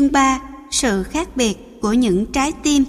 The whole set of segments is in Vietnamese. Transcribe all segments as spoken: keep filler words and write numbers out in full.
Chương ba. Sự khác biệt của những trái tim.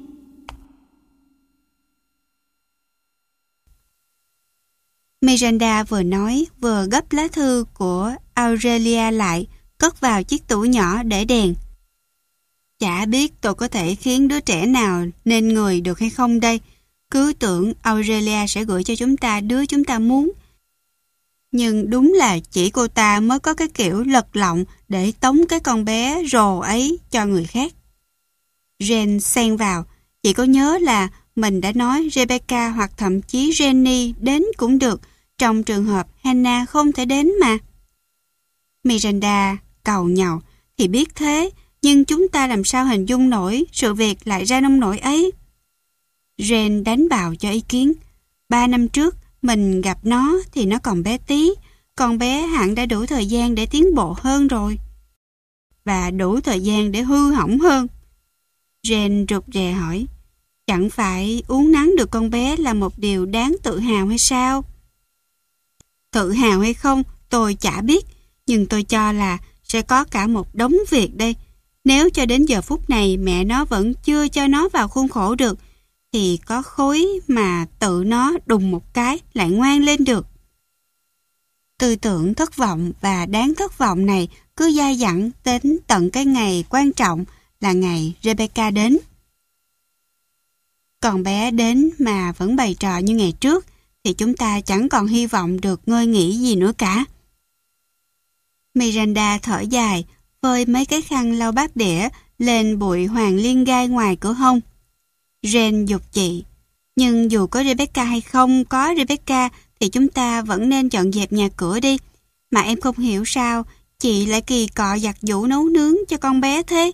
Miranda vừa nói vừa gấp lá thư của Aurelia lại, cất vào chiếc tủ nhỏ để đèn. Chả biết tôi có thể khiến đứa trẻ nào nên người được hay không đây. Cứ tưởng Aurelia sẽ gửi cho chúng ta đứa chúng ta muốn. Nhưng đúng là chỉ cô ta mới có cái kiểu lật lọng để tống cái con bé rồ ấy cho người khác. Jane xen vào, chị có nhớ là mình đã nói Rebecca hoặc thậm chí Jenny đến cũng được, trong trường hợp Hannah không thể đến mà. Miranda càu nhàu, thì biết thế, nhưng chúng ta làm sao hình dung nổi sự việc lại ra nông nỗi ấy. Jane đánh bạo cho ý kiến. Ba năm trước, mình gặp nó thì nó còn bé tí, con bé hẳn đã đủ thời gian để tiến bộ hơn rồi. Và đủ thời gian để hư hỏng hơn. Jane rụt rè hỏi, chẳng phải uốn nắn được con bé là một điều đáng tự hào hay sao? Tự hào hay không, tôi chả biết, nhưng tôi cho là sẽ có cả một đống việc đây. Nếu cho đến giờ phút này mẹ nó vẫn chưa cho nó vào khuôn khổ được, thì có khối mà tự nó đùng một cái lại ngoan lên được. Tư tưởng thất vọng và đáng thất vọng này cứ dai dẳng đến tận cái ngày quan trọng là ngày Rebecca đến. Còn bé đến mà vẫn bày trò như ngày trước thì chúng ta chẳng còn hy vọng được ngơi nghỉ gì nữa cả. Miranda thở dài, phơi mấy cái khăn lau bát đĩa lên bụi hoàng liên gai ngoài cửa hông. Jane giục chị, nhưng dù có Rebecca hay không có Rebecca thì chúng ta vẫn nên dọn dẹp nhà cửa đi. Mà em không hiểu sao chị lại kỳ cọ giặt giũ nấu nướng cho con bé thế.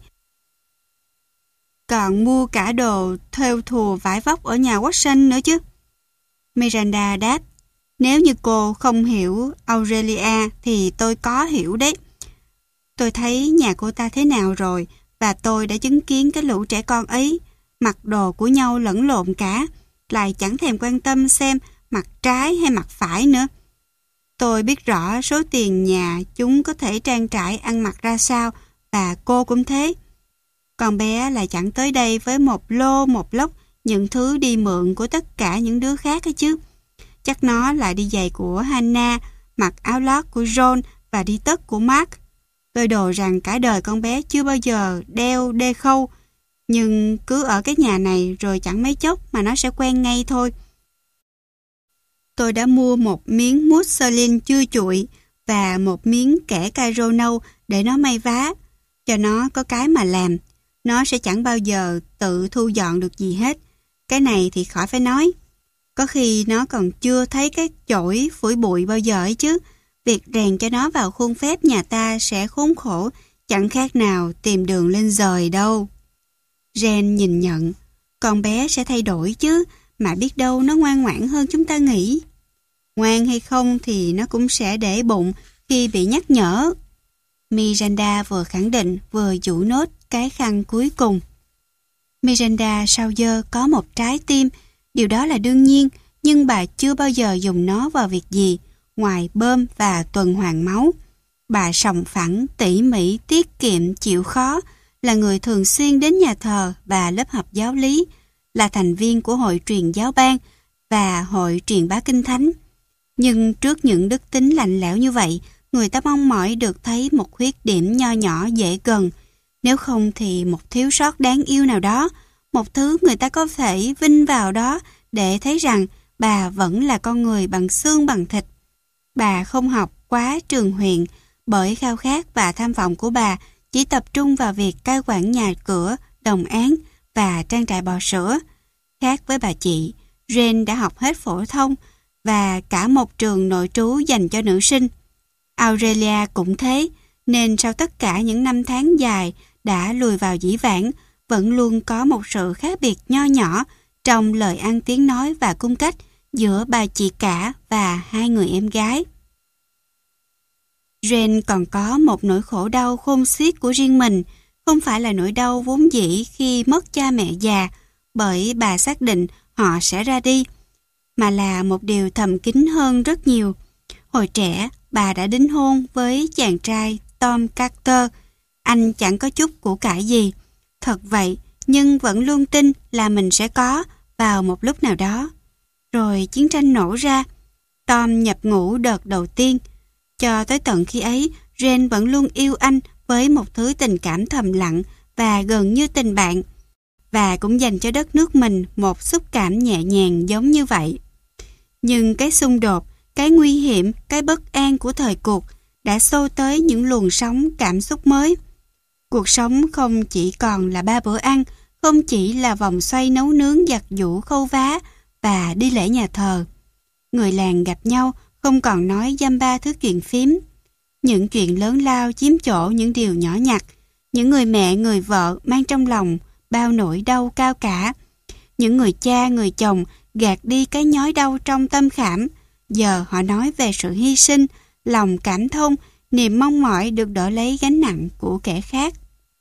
Còn mua cả đồ thêu thùa vải vóc ở nhà Watson nữa chứ. Miranda đáp, nếu như cô không hiểu Aurelia thì tôi có hiểu đấy. Tôi thấy nhà cô ta thế nào rồi và tôi đã chứng kiến cái lũ trẻ con ấy mặc đồ của nhau lẫn lộn cả, lại chẳng thèm quan tâm xem mặt trái hay mặt phải nữa. Tôi biết rõ số tiền nhà chúng có thể trang trải ăn mặc ra sao và cô cũng thế. Con bé lại chẳng tới đây với một lô một lốc những thứ đi mượn của tất cả những đứa khác ấy chứ. Chắc nó lại đi giày của Hannah, mặc áo lót của John và đi tất của Mark. Tôi đồ rằng cả đời con bé chưa bao giờ đeo đê khâu, nhưng cứ ở cái nhà này rồi chẳng mấy chốc mà nó sẽ quen ngay thôi. Tôi đã mua một miếng mousseline chưa chuội và một miếng kẻ caro nâu để nó may vá. Cho nó có cái mà làm, nó sẽ chẳng bao giờ tự thu dọn được gì hết. Cái này thì khỏi phải nói. Có khi nó còn chưa thấy cái chổi phủi bụi bao giờ ấy chứ. Việc rèn cho nó vào khuôn phép nhà ta sẽ khốn khổ, chẳng khác nào tìm đường lên dời đâu. Jane nhìn nhận, con bé sẽ thay đổi chứ, mà biết đâu nó ngoan ngoãn hơn chúng ta nghĩ. Ngoan hay không thì nó cũng sẽ để bụng khi bị nhắc nhở. Miranda vừa khẳng định vừa dụ nốt cái khăn cuối cùng. Miranda sau giờ có một trái tim, điều đó là đương nhiên, nhưng bà chưa bao giờ dùng nó vào việc gì, ngoài bơm và tuần hoàn máu. Bà sòng phẳng, tỉ mỉ, tiết kiệm, chịu khó, là người thường xuyên đến nhà thờ và lớp học giáo lý, là thành viên của hội truyền giáo ban và hội truyền bá kinh thánh. Nhưng trước những đức tính lạnh lẽo như vậy, người ta mong mỏi được thấy một khuyết điểm nho nhỏ dễ gần, nếu không thì một thiếu sót đáng yêu nào đó, một thứ người ta có thể vinh vào đó để thấy rằng bà vẫn là con người bằng xương bằng thịt. Bà không học quá trường huyện, bởi khao khát và tham vọng của bà chỉ tập trung vào việc cai quản nhà cửa, đồng án và trang trại bò sữa. Khác với bà chị, Jane đã học hết phổ thông và cả một trường nội trú dành cho nữ sinh. Aurelia cũng thế, nên sau tất cả những năm tháng dài đã lùi vào dĩ vãng, vẫn luôn có một sự khác biệt nho nhỏ trong lời ăn tiếng nói và cung cách giữa bà chị cả và hai người em gái. Jane còn có một nỗi khổ đau khôn xiết của riêng mình, không phải là nỗi đau vốn dĩ khi mất cha mẹ già, bởi bà xác định họ sẽ ra đi, mà là một điều thầm kín hơn rất nhiều. Hồi trẻ, bà đã đính hôn với chàng trai Tom Carter, Anh chẳng có chút của cải gì. Thật vậy, nhưng vẫn luôn tin là mình sẽ có vào một lúc nào đó. Rồi chiến tranh nổ ra. Tom nhập ngũ đợt đầu tiên. Cho tới tận khi ấy, Jane vẫn luôn yêu anh với một thứ tình cảm thầm lặng và gần như tình bạn. Và cũng dành cho đất nước mình một xúc cảm nhẹ nhàng giống như vậy. Nhưng cái xung đột, cái nguy hiểm, cái bất an của thời cuộc đã xô tới những luồng sóng cảm xúc mới. Cuộc sống không chỉ còn là ba bữa ăn, không chỉ là vòng xoay nấu nướng giặt giũ khâu vá và đi lễ nhà thờ. Người làng gặp nhau không còn nói dăm ba thứ chuyện phím. Những chuyện lớn lao chiếm chỗ những điều nhỏ nhặt. Những người mẹ, người vợ mang trong lòng bao nỗi đau cao cả. Những người cha, người chồng gạt đi cái nhói đau trong tâm khảm. Giờ họ nói về sự hy sinh, lòng cảm thông, niềm mong mỏi được đỡ lấy gánh nặng của kẻ khác.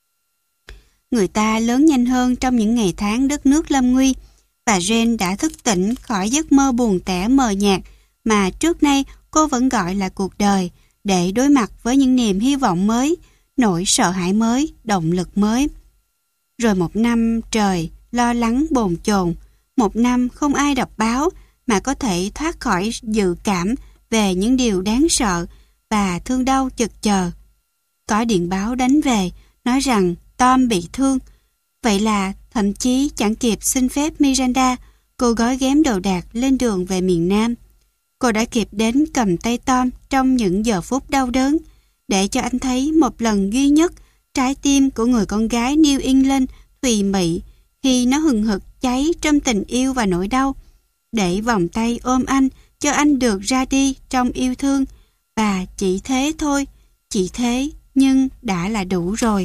Người ta lớn nhanh hơn trong những ngày tháng đất nước lâm nguy, và Jane đã thức tỉnh khỏi giấc mơ buồn tẻ mờ nhạt mà trước nay cô vẫn gọi là cuộc đời, để đối mặt với những niềm hy vọng mới, nỗi sợ hãi mới, động lực mới. Rồi một năm trời lo lắng bồn chồn, một năm không ai đọc báo mà có thể thoát khỏi dự cảm về những điều đáng sợ và thương đau chực chờ. Có điện báo đánh về, nói rằng Tom bị thương. Vậy là thậm chí chẳng kịp xin phép Miranda, cô gói ghém đồ đạc lên đường về miền Nam. Cô đã kịp đến cầm tay Tom trong những giờ phút đau đớn, để cho anh thấy một lần duy nhất trái tim của người con gái New England thùy mị khi nó hừng hực cháy trong tình yêu và nỗi đau, để vòng tay ôm anh cho anh được ra đi trong yêu thương. Và chỉ thế thôi, chỉ thế nhưng đã là đủ rồi.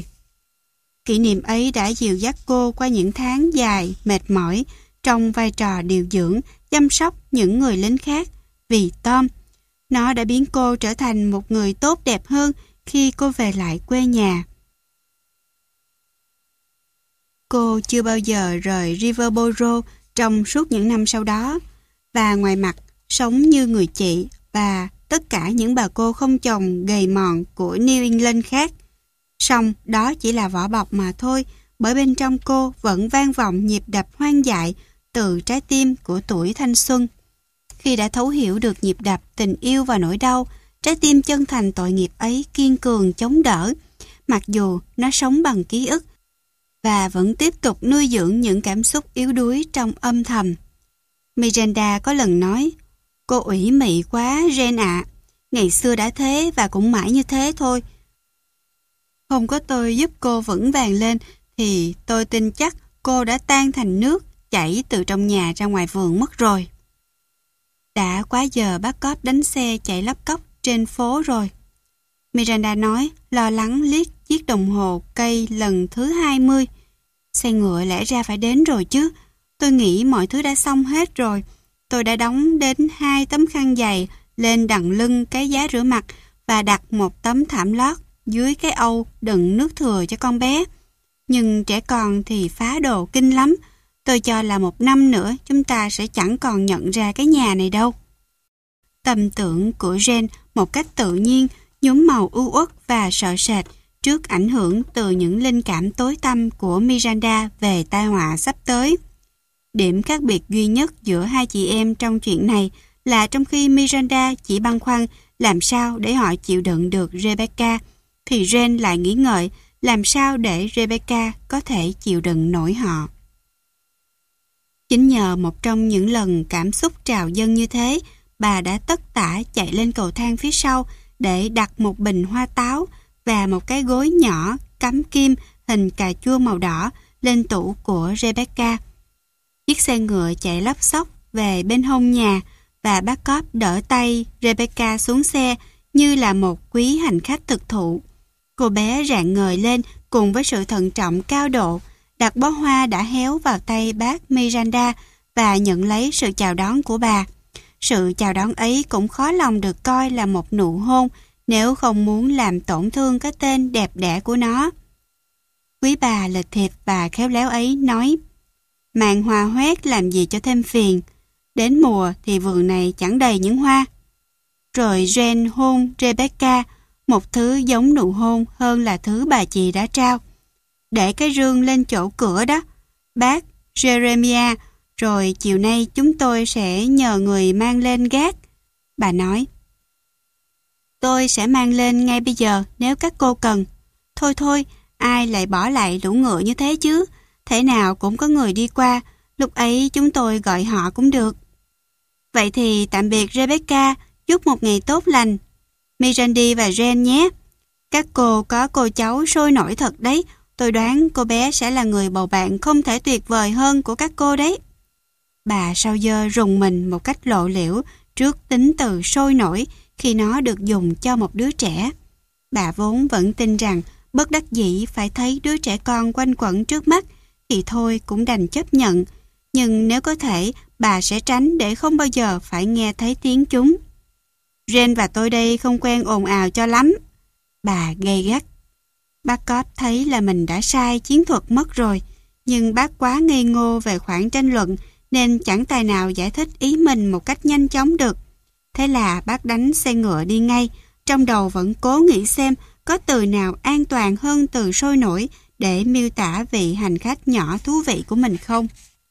Kỷ niệm ấy đã dìu dắt cô qua những tháng dài, mệt mỏi trong vai trò điều dưỡng, chăm sóc những người lính khác vì Tom. Nó đã biến cô trở thành một người tốt đẹp hơn khi cô về lại quê nhà. Cô chưa bao giờ rời Riverboro trong suốt những năm sau đó, và ngoài mặt sống như người chị và tất cả những bà cô không chồng gầy mòn của New England khác. Song đó chỉ là vỏ bọc mà thôi, bởi bên trong cô vẫn vang vọng nhịp đập hoang dại từ trái tim của tuổi thanh xuân. Khi đã thấu hiểu được nhịp đập tình yêu và nỗi đau, trái tim chân thành tội nghiệp ấy kiên cường chống đỡ, mặc dù nó sống bằng ký ức và vẫn tiếp tục nuôi dưỡng những cảm xúc yếu đuối trong âm thầm. Miranda có lần nói, cô ủy mị quá Jane ạ, ngày xưa đã thế và cũng mãi như thế thôi. Không có tôi giúp cô vững vàng lên thì tôi tin chắc cô đã tan thành nước chảy từ trong nhà ra ngoài vườn mất rồi. Đã quá giờ bắt cóp đánh xe chạy lóc cóc trên phố rồi. Miranda nói, lo lắng liếc chiếc đồng hồ cây lần thứ hai mươi. Xe ngựa lẽ ra phải đến rồi chứ. Tôi nghĩ mọi thứ đã xong hết rồi. Tôi đã đóng đến hai tấm khăn giày lên đằng lưng cái giá rửa mặt và đặt một tấm thảm lót dưới cái âu đựng nước thừa cho con bé. Nhưng trẻ con thì phá đồ kinh lắm. Tôi cho là một năm nữa chúng ta sẽ chẳng còn nhận ra cái nhà này đâu. Tâm tưởng của Jane một cách tự nhiên nhuốm màu u uất và sợ sệt trước ảnh hưởng từ những linh cảm tối tăm của Miranda về tai họa sắp tới. Điểm khác biệt duy nhất giữa hai chị em trong chuyện này là trong khi Miranda chỉ băn khoăn làm sao để họ chịu đựng được Rebecca, thì Jane lại nghĩ ngợi làm sao để Rebecca có thể chịu đựng nổi họ. Chính nhờ một trong những lần cảm xúc trào dâng như thế, bà đã tất tả chạy lên cầu thang phía sau để đặt một bình hoa táo và một cái gối nhỏ cắm kim hình cà chua màu đỏ lên tủ của Rebecca. Chiếc xe ngựa chạy lóc xóc về bên hông nhà và bác cóp đỡ tay Rebecca xuống xe như là một quý hành khách thực thụ. Cô bé rạng ngời lên cùng với sự thận trọng cao độ, đặt bó hoa đã héo vào tay bác Miranda và nhận lấy sự chào đón của bà. Sự chào đón ấy cũng khó lòng được coi là một nụ hôn nếu không muốn làm tổn thương cái tên đẹp đẽ của nó. Quý bà lịch thiệp và khéo léo ấy nói, màn hoa hoét làm gì cho thêm phiền, đến mùa thì vườn này chẳng đầy những hoa. Rồi Jane hôn Rebecca, một thứ giống nụ hôn hơn là thứ bà chị đã trao. Để cái rương lên chỗ cửa đó, bác Jeremiah, rồi chiều nay chúng tôi sẽ nhờ người mang lên gác. Bà nói, tôi sẽ mang lên ngay bây giờ nếu các cô cần. Thôi thôi, ai lại bỏ lại lũ ngựa như thế chứ? Thể nào cũng có người đi qua, lúc ấy chúng tôi gọi họ cũng được. Vậy thì tạm biệt Rebecca, chúc một ngày tốt lành. Mirandy và Jen nhé. Các cô có cô cháu sôi nổi thật đấy. Tôi đoán cô bé sẽ là người bầu bạn không thể tuyệt vời hơn của các cô đấy. Bà Sao Dơ rùng mình một cách lộ liễu trước tính từ sôi nổi khi nó được dùng cho một đứa trẻ. Bà vốn vẫn tin rằng bất đắc dĩ phải thấy đứa trẻ con quanh quẩn trước mắt thì thôi cũng đành chấp nhận. Nhưng nếu có thể, bà sẽ tránh để không bao giờ phải nghe thấy tiếng chúng. Jen và tôi đây không quen ồn ào cho lắm. Bà gay gắt. Bác Cóp thấy là mình đã sai chiến thuật mất rồi, nhưng bác quá ngây ngô về khoản tranh luận nên chẳng tài nào giải thích ý mình một cách nhanh chóng được. Thế là bác đánh xe ngựa đi ngay, trong đầu vẫn cố nghĩ xem có từ nào an toàn hơn từ sôi nổi để miêu tả vị hành khách nhỏ thú vị của mình không.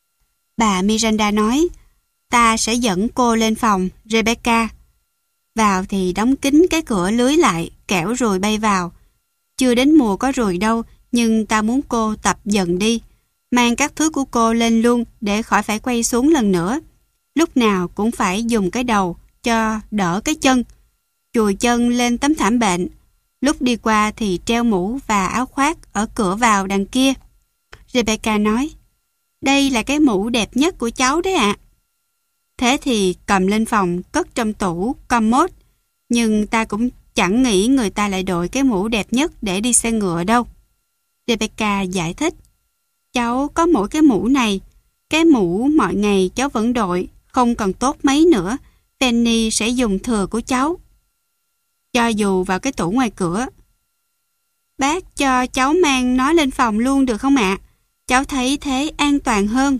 Bà Miranda nói, ta sẽ dẫn cô lên phòng, Rebecca. Vào thì đóng kín cái cửa lưới lại, kẻo ruồi bay vào. Chưa đến mùa có ruồi đâu, nhưng ta muốn cô tập dần đi. Mang các thứ của cô lên luôn để khỏi phải quay xuống lần nữa. Lúc nào cũng phải dùng cái đầu cho đỡ cái chân. Chùi chân lên tấm thảm bệnh. Lúc đi qua thì treo mũ và áo khoác ở cửa vào đằng kia. Rebecca nói, đây là cái mũ đẹp nhất của cháu đấy ạ. Thế thì cầm lên phòng cất trong tủ commode. Nhưng ta cũng chẳng nghĩ người ta lại đội cái mũ đẹp nhất để đi xe ngựa đâu. Rebecca giải thích, cháu có mỗi cái mũ này. Cái mũ mọi ngày cháu vẫn đội, không còn tốt mấy nữa. Penny sẽ dùng thừa của cháu. Cho dù vào cái tủ ngoài cửa. Bác cho cháu mang nó lên phòng luôn được không ạ? Cháu thấy thế an toàn hơn.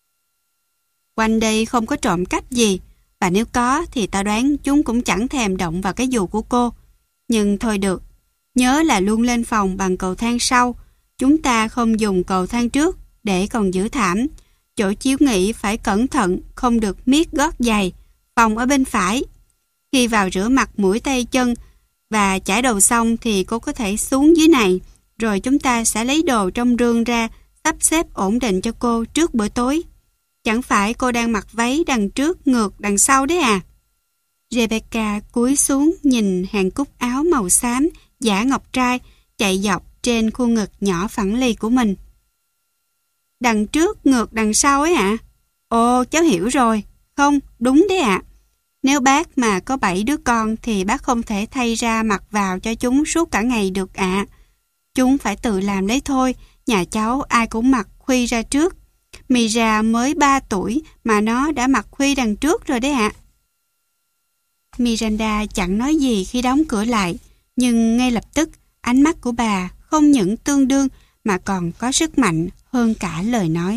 Quanh đây không có trộm cắp gì, và nếu có thì ta đoán chúng cũng chẳng thèm động vào cái dù của cô. Nhưng thôi được, nhớ là luôn lên phòng bằng cầu thang sau. Chúng ta không dùng cầu thang trước để còn giữ thảm. Chỗ chiếu nghỉ phải cẩn thận, không được miết gót giày. Phòng ở bên phải. Khi vào rửa mặt mũi tay chân và chải đầu xong thì cô có thể xuống dưới này. Rồi chúng ta sẽ lấy đồ trong rương ra, sắp xếp ổn định cho cô trước bữa tối. Chẳng phải cô đang mặc váy đằng trước ngược đằng sau đấy à? Rebecca cúi xuống nhìn hàng cúc áo màu xám giả ngọc trai chạy dọc trên khuôn ngực nhỏ phẳng lì của mình. Đằng trước ngược đằng sau ấy ạ? À? Ồ, cháu hiểu rồi. Không, đúng đấy ạ. À. Nếu bác mà có bảy đứa con thì bác không thể thay ra mặc vào cho chúng suốt cả ngày được ạ. À. Chúng phải tự làm lấy thôi, nhà cháu ai cũng mặc khuy ra trước. Mira mới ba tuổi mà nó đã mặc khuy đằng trước rồi đấy ạ. À. Miranda chẳng nói gì khi đóng cửa lại, nhưng ngay lập tức ánh mắt của bà không những tương đương mà còn có sức mạnh hơn cả lời nói.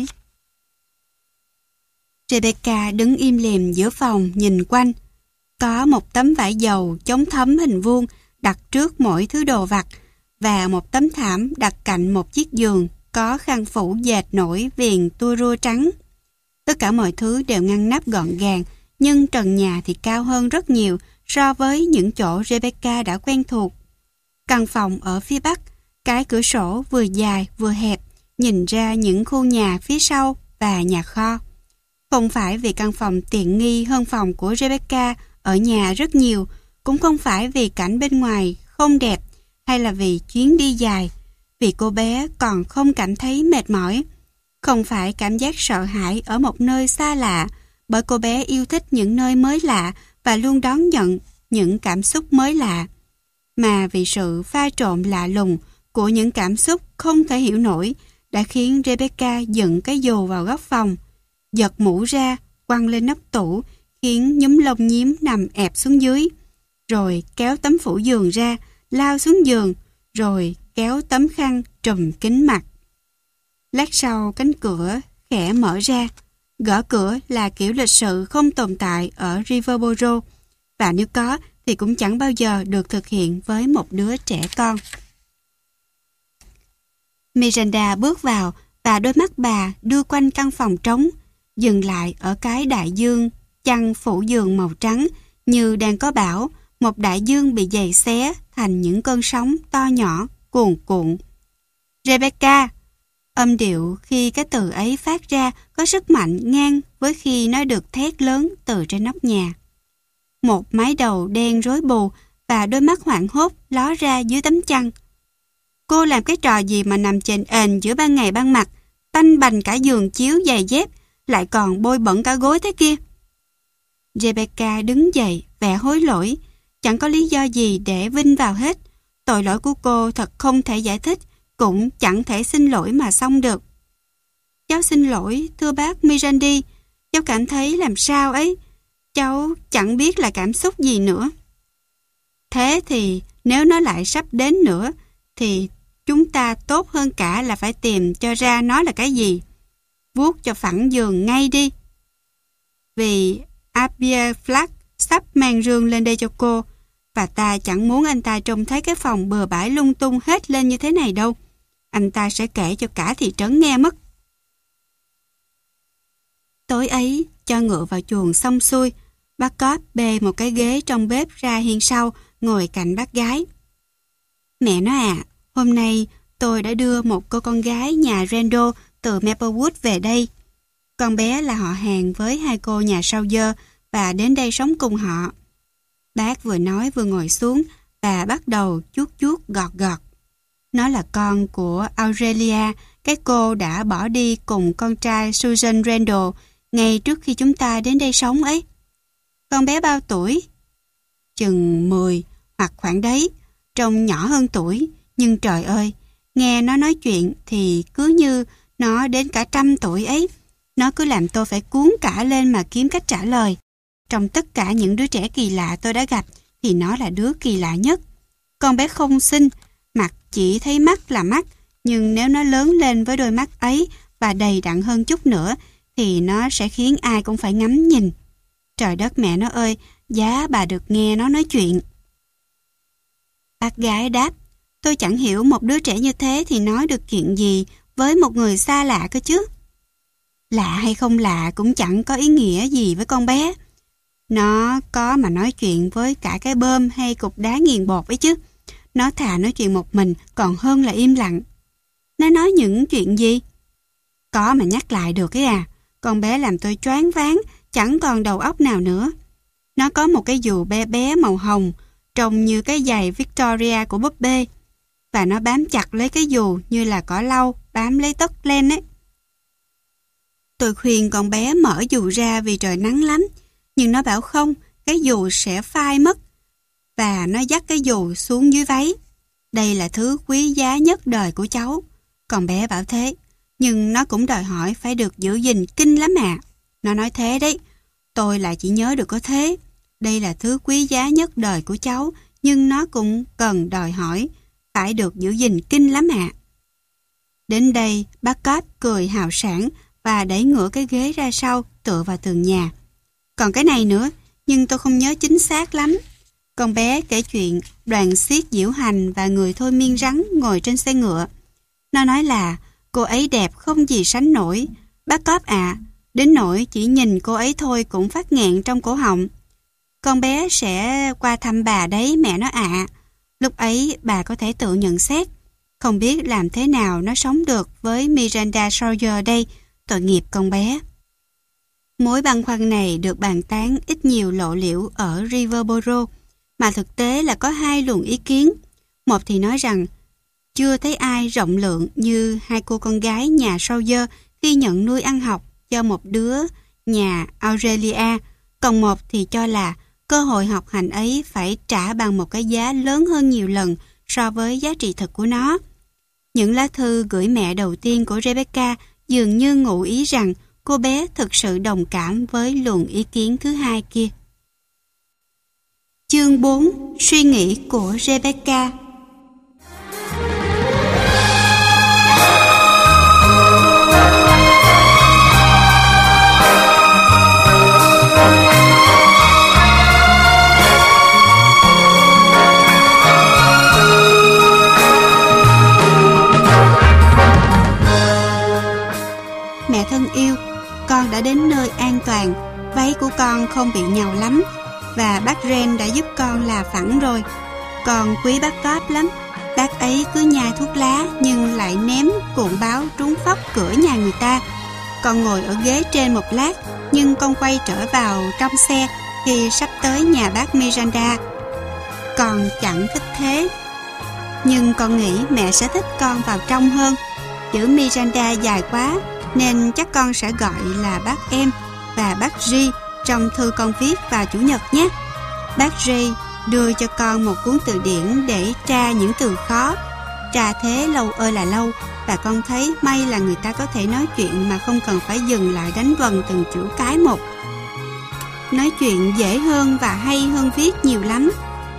Rebecca đứng im lìm giữa phòng nhìn quanh. Có một tấm vải dầu chống thấm hình vuông đặt trước mỗi thứ đồ vặt và một tấm thảm đặt cạnh một chiếc giường có khăn phủ dệt nổi viền tua rua trắng. Tất cả mọi thứ đều ngăn nắp gọn gàng, nhưng trần nhà thì cao hơn rất nhiều so với những chỗ Rebecca đã quen thuộc. Căn phòng ở phía bắc, cái cửa sổ vừa dài vừa hẹp, nhìn ra những khu nhà phía sau và nhà kho. Không phải vì căn phòng tiện nghi hơn phòng của Rebecca ở nhà rất nhiều, cũng không phải vì cảnh bên ngoài không đẹp hay là vì chuyến đi dài, vì cô bé còn không cảm thấy mệt mỏi. Không phải cảm giác sợ hãi ở một nơi xa lạ, bởi cô bé yêu thích những nơi mới lạ và luôn đón nhận những cảm xúc mới lạ, mà vì sự pha trộn lạ lùng của những cảm xúc không thể hiểu nổi đã khiến Rebecca dựng cái dù vào góc phòng, giật mũ ra, quăng lên nắp tủ, khiến nhúm lông nhím nằm ẹp xuống dưới, rồi kéo tấm phủ giường ra, lao xuống giường, rồi kéo tấm khăn trùm kín mặt. Lát sau cánh cửa khẽ mở ra. Gõ cửa là kiểu lịch sự không tồn tại ở Riverboro, và nếu có thì cũng chẳng bao giờ được thực hiện với một đứa trẻ con. Miranda bước vào và đôi mắt bà đưa quanh căn phòng trống, dừng lại ở cái đại dương chăn phủ giường màu trắng như đang có bão, một đại dương bị giày xé thành những cơn sóng to nhỏ cuồn cuộn. Rebecca! Âm điệu khi cái từ ấy phát ra có sức mạnh ngang với khi nó được thét lớn từ trên nóc nhà. Một mái đầu đen rối bù và đôi mắt hoảng hốt ló ra dưới tấm chăn. Cô làm cái trò gì mà nằm chềnh ền giữa ban ngày ban mặt, tanh bành cả giường chiếu giày dép, lại còn bôi bẩn cả gối thế kia. Rebecca đứng dậy, vẻ hối lỗi. Chẳng có lý do gì để vin vào hết. Tội lỗi của cô thật không thể giải thích, cũng chẳng thể xin lỗi mà xong được. Cháu xin lỗi, thưa bác Mirandi. Cháu cảm thấy làm sao ấy. Cháu chẳng biết là cảm xúc gì nữa. Thế thì nếu nó lại sắp đến nữa, thì chúng ta tốt hơn cả là phải tìm cho ra nó là cái gì. Vuốt cho phẳng giường ngay đi. Vì Abia Flack sắp mang rương lên đây cho cô, và ta chẳng muốn anh ta trông thấy cái phòng bừa bãi lung tung hết lên như thế này đâu. Anh ta sẽ kể cho cả thị trấn nghe mất. Tối ấy, cho ngựa vào chuồng xong xuôi, bác Cóp bê một cái ghế trong bếp ra hiên sau, ngồi cạnh bác gái. Mẹ nói à, hôm nay tôi đã đưa một cô con gái nhà Randall từ Maplewood về đây. Con bé là họ hàng với hai cô nhà Sawyer và đến đây sống cùng họ. Bác vừa nói vừa ngồi xuống và bắt đầu chuốt chuốt gọt gọt. Nó là con của Aurelia, cái cô đã bỏ đi cùng con trai Susan Randall ngay trước khi chúng ta đến đây sống ấy. Con bé bao tuổi? Chừng mười hoặc khoảng đấy, trông nhỏ hơn tuổi, nhưng trời ơi, nghe nó nói chuyện thì cứ như nó đến cả trăm tuổi ấy. Nó cứ làm tôi phải cuốn cả lên mà kiếm cách trả lời. Trong tất cả những đứa trẻ kỳ lạ tôi đã gặp thì nó là đứa kỳ lạ nhất. Con bé không xinh, mặt chỉ thấy mắt là mắt, nhưng nếu nó lớn lên với đôi mắt ấy và đầy đặn hơn chút nữa thì nó sẽ khiến ai cũng phải ngắm nhìn. Trời đất mẹ nó ơi, giá bà được nghe nó nói chuyện. Bác gái đáp, tôi chẳng hiểu một đứa trẻ như thế thì nói được chuyện gì với một người xa lạ cơ chứ. Lạ hay không lạ cũng chẳng có ý nghĩa gì với con bé. Nó có mà nói chuyện với cả cái bơm hay cục đá nghiền bột ấy chứ. Nó thà nói chuyện một mình còn hơn là im lặng. Nó nói những chuyện gì? Có mà nhắc lại được ấy à. Con bé làm tôi choáng váng, chẳng còn đầu óc nào nữa. Nó có một cái dù bé bé màu hồng, trông như cái giày Victoria của búp bê. Và nó bám chặt lấy cái dù như là cỏ lau bám lấy tất len ấy. Tôi khuyên con bé mở dù ra vì trời nắng lắm, nhưng nó bảo không, cái dù sẽ phai mất. Và nó dắt cái dù xuống dưới váy. Đây là thứ quý giá nhất đời của cháu. Con bé bảo thế, nhưng nó cũng đòi hỏi phải được giữ gìn kinh lắm à. Nó nói thế đấy, tôi lại chỉ nhớ được có thế. Đây là thứ quý giá nhất đời của cháu, nhưng nó cũng cần đòi hỏi phải được giữ gìn kinh lắm ạ. À. Đến đây, bác Cóp cười hào sảng và đẩy ngửa cái ghế ra sau tựa vào tường nhà. Còn cái này nữa, nhưng tôi không nhớ chính xác lắm. Con bé kể chuyện đoàn xiếc diễu hành và người thôi miên rắn ngồi trên xe ngựa. Nó nói là cô ấy đẹp không gì sánh nổi. Bác Cóp ạ, à, đến nỗi chỉ nhìn cô ấy thôi cũng phát nghẹn trong cổ họng. Con bé sẽ qua thăm bà đấy mẹ nó ạ. À. Lúc ấy bà có thể tự nhận xét. Không biết làm thế nào nó sống được với Miranda Sawyer đây, tội nghiệp con bé. Mối băn khoăn này được bàn tán ít nhiều lộ liễu ở Riverboro, mà thực tế là có hai luồng ý kiến. Một thì nói rằng chưa thấy ai rộng lượng như hai cô con gái nhà Sawyer khi nhận nuôi ăn học cho một đứa nhà Aurelia, còn một thì cho là cơ hội học hành ấy phải trả bằng một cái giá lớn hơn nhiều lần so với giá trị thực của nó. Những lá thư gửi mẹ đầu tiên của Rebecca dường như ngụ ý rằng cô bé thực sự đồng cảm với luồng ý kiến thứ hai kia. Chương bốn. Suy nghĩ của Rebecca. đã đến nơi an toàn, váy của con không bị nhàu lắm, và bác Ren đã giúp con là phẳng rồi. Con quý bác Top lắm. Bác ấy cứ nhai thuốc lá nhưng lại ném cuộn báo trúng phóc cửa nhà người ta. Con ngồi ở ghế trên một lát, nhưng con quay trở vào trong xe khi sắp tới nhà bác Miranda. Con chẳng thích thế, nhưng con nghĩ mẹ sẽ thích con vào trong hơn. Chữ Miranda dài quá nên chắc con sẽ gọi là bác em và bác G trong thư con viết vào Chủ nhật nhé. Bác G đưa cho con một cuốn từ điển để tra những từ khó. Tra thế lâu ơi là lâu, và con thấy may là người ta có thể nói chuyện mà không cần phải dừng lại đánh vần từng chữ cái một. Nói chuyện dễ hơn và hay hơn viết nhiều lắm.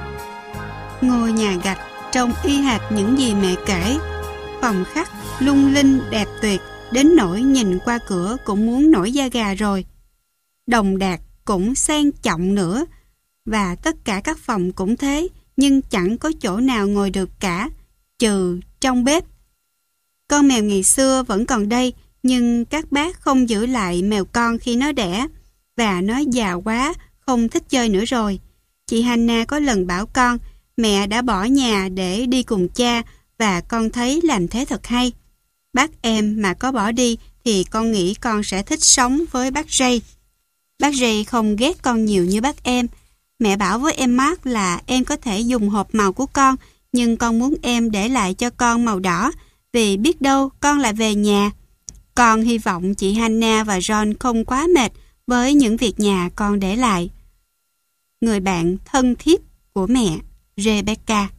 Ngôi nhà gạch trông y hệt những gì mẹ kể. Phòng khách lung linh đẹp tuyệt đến nỗi nhìn qua cửa cũng muốn nổi da gà rồi. Đồng đạc cũng sang trọng nữa, và tất cả các phòng cũng thế, nhưng chẳng có chỗ nào ngồi được cả, trừ trong bếp. Con mèo ngày xưa vẫn còn đây, nhưng các bác không giữ lại mèo con khi nó đẻ, và nó già quá, không thích chơi nữa rồi. Chị Hannah có lần bảo con, mẹ đã bỏ nhà để đi cùng cha, và con thấy làm thế thật hay. Bác em mà có bỏ đi thì con nghĩ con sẽ thích sống với bác Ray. Bác Ray không ghét con nhiều như bác em. Mẹ bảo với em Mark là em có thể dùng hộp màu của con, nhưng con muốn em để lại cho con màu đỏ, vì biết đâu con lại về nhà. Con hy vọng chị Hannah và John không quá mệt với những việc nhà con để lại. Người bạn thân thiết của mẹ, Rebecca.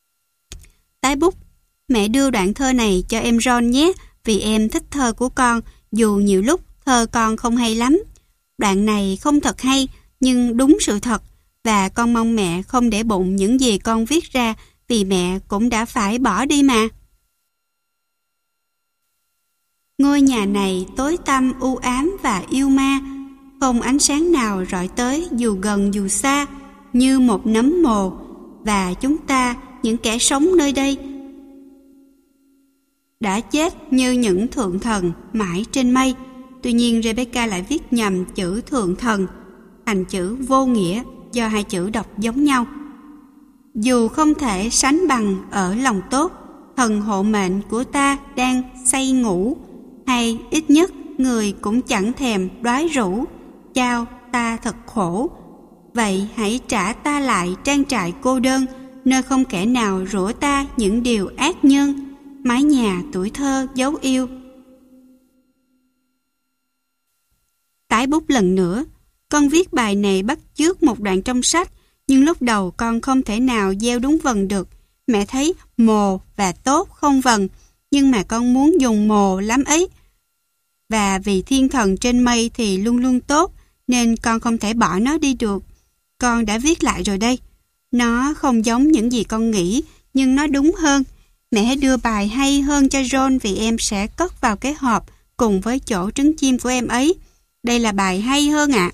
Tái bút, mẹ đưa đoạn thơ này cho em John nhé, vì em thích thơ của con, dù nhiều lúc thơ con không hay lắm. Đoạn này không thật hay, nhưng đúng sự thật, và con mong mẹ không để bụng những gì con viết ra, vì mẹ cũng đã phải bỏ đi mà. Ngôi nhà này tối tăm u ám và yêu ma, không ánh sáng nào rọi tới dù gần dù xa, như một nấm mồ, và chúng ta, những kẻ sống nơi đây, đã chết như những thượng thần mãi trên mây. Tuy nhiên Rebecca lại viết nhầm chữ thượng thần thành chữ vô nghĩa do hai chữ đọc giống nhau. Dù không thể sánh bằng ở lòng tốt, thần hộ mệnh của ta đang say ngủ, hay ít nhất người cũng chẳng thèm đoái rũ, chao ta thật khổ. Vậy hãy trả ta lại trang trại cô đơn, nơi không kẻ nào rủa ta những điều ác nhân, mái nhà tuổi thơ dấu yêu. Tái bút lần nữa, con viết bài này bắt chước một đoạn trong sách, nhưng lúc đầu con không thể nào gieo đúng vần được. Mẹ thấy mồ và tốt không vần, nhưng mà con muốn dùng mồ lắm ấy. Và vì thiên thần trên mây thì luôn luôn tốt, nên con không thể bỏ nó đi được. Con đã viết lại rồi đây. Nó không giống những gì con nghĩ, nhưng nó đúng hơn. Mẹ hãy đưa bài hay hơn cho John, vì em sẽ cất vào cái hộp cùng với chỗ trứng chim của em ấy. Đây là bài hay hơn ạ. À.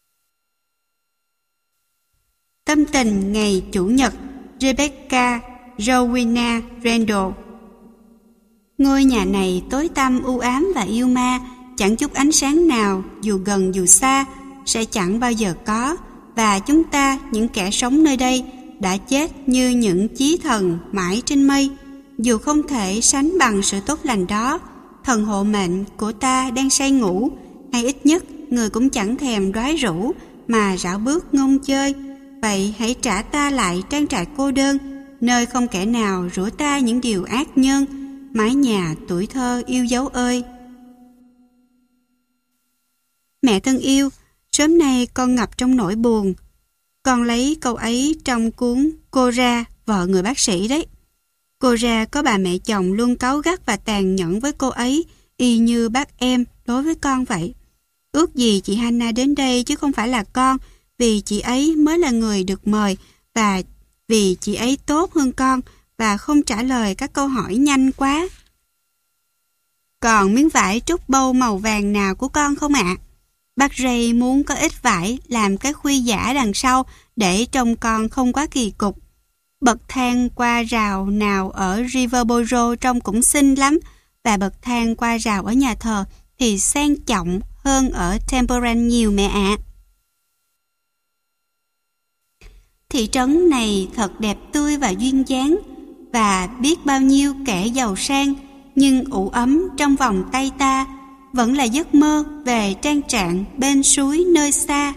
Tâm tình ngày Chủ nhật, Rebecca Rowena Randall. Ngôi nhà này tối tăm u ám và yêu ma, chẳng chút ánh sáng nào, dù gần dù xa, sẽ chẳng bao giờ có, và chúng ta, những kẻ sống nơi đây, đã chết như những chí thần mãi trên mây. Dù không thể sánh bằng sự tốt lành đó, thần hộ mệnh của ta đang say ngủ, hay ít nhất người cũng chẳng thèm đoái rũ mà rảo bước ngông chơi. Vậy hãy trả ta lại trang trại cô đơn, nơi không kẻ nào rủa ta những điều ác nhân, mái nhà tuổi thơ yêu dấu ơi. Mẹ thân yêu, sớm nay con ngập trong nỗi buồn. Con lấy câu ấy trong cuốn Cora, vợ người bác sĩ đấy. Cora có bà mẹ chồng luôn cáu gắt và tàn nhẫn với cô ấy, y như bác em đối với con vậy. Ước gì chị Hannah đến đây chứ không phải là con, vì chị ấy mới là người được mời, và vì chị ấy tốt hơn con và không trả lời các câu hỏi nhanh quá. Còn miếng vải trúc bâu màu vàng nào của con không ạ? À? Bác Ray muốn có ít vải làm cái khuy giả đằng sau để trông con không quá kỳ cục. Bậc thang qua rào nào ở Riverboro trông cũng xinh lắm, và bậc thang qua rào ở nhà thờ thì sang trọng hơn ở Temporary nhiều mẹ ạ. Thị trấn này thật đẹp tươi và duyên dáng, và biết bao nhiêu kẻ giàu sang, nhưng ủ ấm trong vòng tay ta vẫn là giấc mơ về trang trại bên suối nơi xa.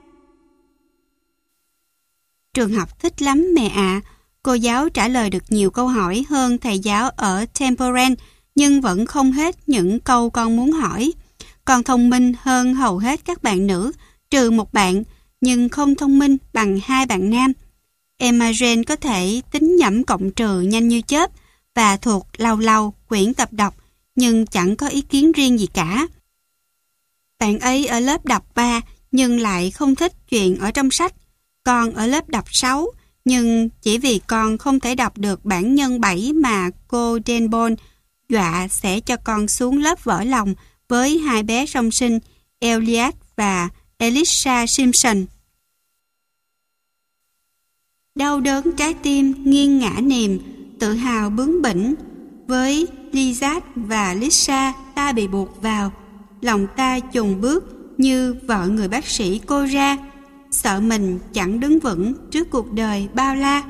Trường học thích lắm mẹ ạ. Cô giáo trả lời được nhiều câu hỏi hơn thầy giáo ở Temporary, nhưng vẫn không hết những câu con muốn hỏi. Con thông minh hơn hầu hết các bạn nữ, trừ một bạn, nhưng không thông minh bằng hai bạn nam. Emma Jane có thể tính nhẩm cộng trừ nhanh như chớp và thuộc lâu lâu quyển tập đọc, nhưng chẳng có ý kiến riêng gì cả. Bạn ấy ở lớp đọc ba nhưng lại không thích chuyện ở trong sách. Con ở lớp đọc sáu, nhưng chỉ vì con không thể đọc được bản nhân bảy mà cô Denbon dọa sẽ cho con xuống lớp vỡ lòng với hai bé song sinh Elliot và Elisha Simpson. Đau đớn trái tim nghiêng ngã niềm, tự hào bướng bỉnh. Với Lizard và Lisa ta bị buộc vào, lòng ta chùng bước như vợ người bác sĩ cô ra, sợ mình chẳng đứng vững trước cuộc đời bao la.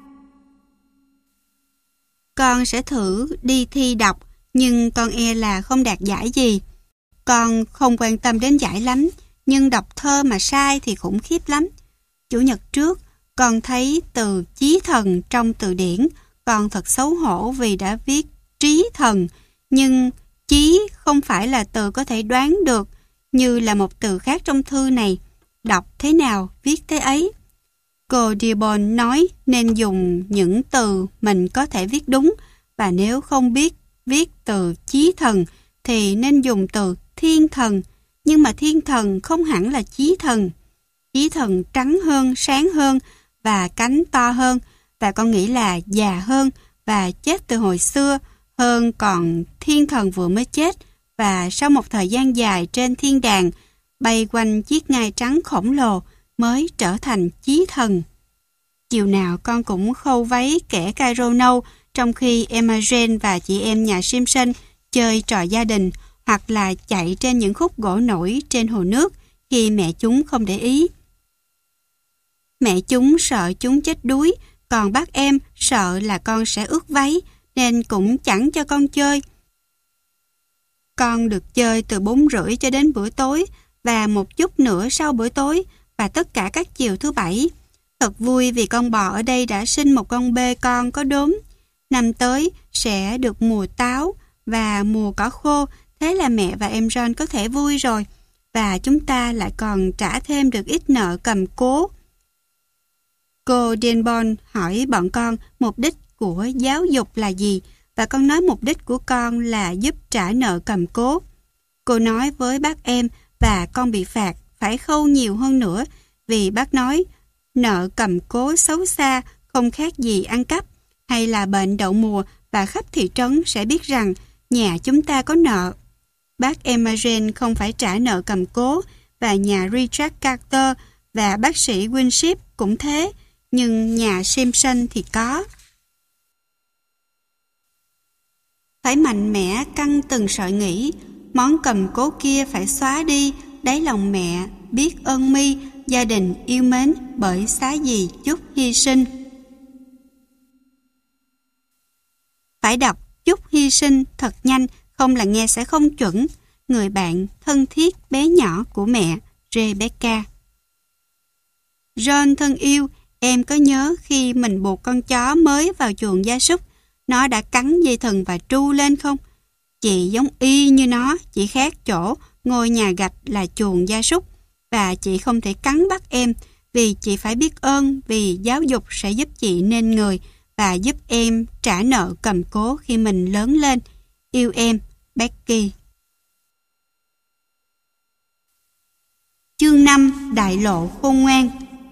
Con sẽ thử đi thi đọc, nhưng con e là không đạt giải gì. Con không quan tâm đến giải lắm, nhưng đọc thơ mà sai thì khủng khiếp lắm. Chủ nhật trước, con thấy từ chí thần trong từ điển. Con thật xấu hổ vì đã viết trí thần, nhưng chí không phải là từ có thể đoán được, như là một từ khác trong thư này. Đọc thế nào, viết thế ấy. Cô Dearborn nói nên dùng những từ mình có thể viết đúng, và nếu không biết viết từ chí thần thì nên dùng từ thiên thần. Nhưng mà thiên thần không hẳn là chí thần. Chí thần trắng hơn, sáng hơn và cánh to hơn, và con nghĩ là già hơn và chết từ hồi xưa hơn, còn thiên thần vừa mới chết và sau một thời gian dài trên thiên đàng bay quanh chiếc ngai trắng khổng lồ mới trở thành chí thần. Chiều nào con cũng khâu váy kẻ Cairo nâu, trong khi Emma Jane và chị em nhà Simpson chơi trò gia đình hoặc là chạy trên những khúc gỗ nổi trên hồ nước khi mẹ chúng không để ý. Mẹ chúng sợ chúng chết đuối, còn bác em sợ là con sẽ ướt váy, nên cũng chẳng cho con chơi. Con được chơi từ bốn rưỡi cho đến bữa tối, và một chút nữa sau bữa tối, và tất cả các chiều thứ bảy. Thật vui vì con bò ở đây đã sinh một con bê con có đốm. Năm tới sẽ được mùa táo và mùa cỏ khô, thế là mẹ và em John có thể vui rồi, và chúng ta lại còn trả thêm được ít nợ cầm cố. Cô Denbon hỏi bọn con mục đích của giáo dục là gì, và con nói mục đích của con là giúp trả nợ cầm cố. Cô nói với bác em và con bị phạt phải khâu nhiều hơn nữa, vì bác nói nợ cầm cố xấu xa không khác gì ăn cắp hay là bệnh đậu mùa, và khắp thị trấn sẽ biết rằng nhà chúng ta có nợ. Bác Emma Jane không phải trả nợ cầm cố, và nhà Richard Carter và bác sĩ Winship cũng thế, nhưng nhà Simpson thì có. Phải mạnh mẽ căng từng sợi nghĩ, món cầm cố kia phải xóa đi đáy lòng mẹ, biết ơn mi, gia đình yêu mến bởi xá gì chút hy sinh. Phải đọc chút hy sinh thật nhanh, không là nghe sẽ không chuẩn. Người bạn thân thiết bé nhỏ của mẹ, Rebecca. John thân yêu, em có nhớ khi mình buộc con chó mới vào chuồng gia súc, nó đã cắn dây thừng và tru lên không? Chị giống y như nó, chỉ khác chỗ ngôi nhà gạch là chuồng gia súc, và chị không thể cắn bắt em, vì chị phải biết ơn vì giáo dục sẽ giúp chị nên người và giúp em trả nợ cầm cố khi mình lớn lên. Yêu em, Becky. Chương năm, Đại lộ khôn ngoan.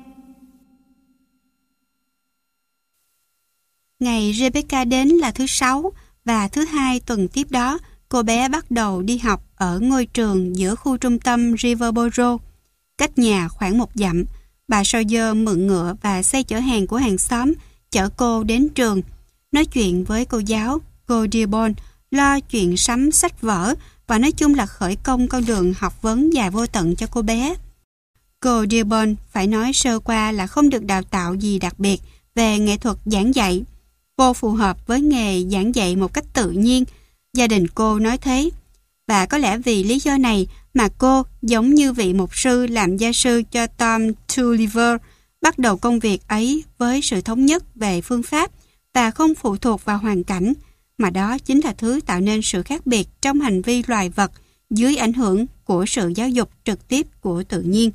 Ngày Rebecca đến là thứ sáu, và thứ hai tuần tiếp đó, cô bé bắt đầu đi học ở ngôi trường giữa khu trung tâm Riverboro. Cách nhà khoảng một dặm, bà Sawyer mượn ngựa và xe chở hàng của hàng xóm chở cô đến trường. Nói chuyện với cô giáo, cô Dearborn, lo chuyện sắm sách vở và nói chung là khởi công con đường học vấn dài vô tận cho cô bé. Cô Dearborn phải nói sơ qua là không được đào tạo gì đặc biệt về nghệ thuật giảng dạy. Cô phù hợp với nghề giảng dạy một cách tự nhiên, gia đình cô nói thế. Và có lẽ vì lý do này mà cô, giống như vị mục sư làm gia sư cho Tom Tulliver, bắt đầu công việc ấy với sự thống nhất về phương pháp và không phụ thuộc vào hoàn cảnh, mà đó chính là thứ tạo nên sự khác biệt trong hành vi loài vật dưới ảnh hưởng của sự giáo dục trực tiếp của tự nhiên.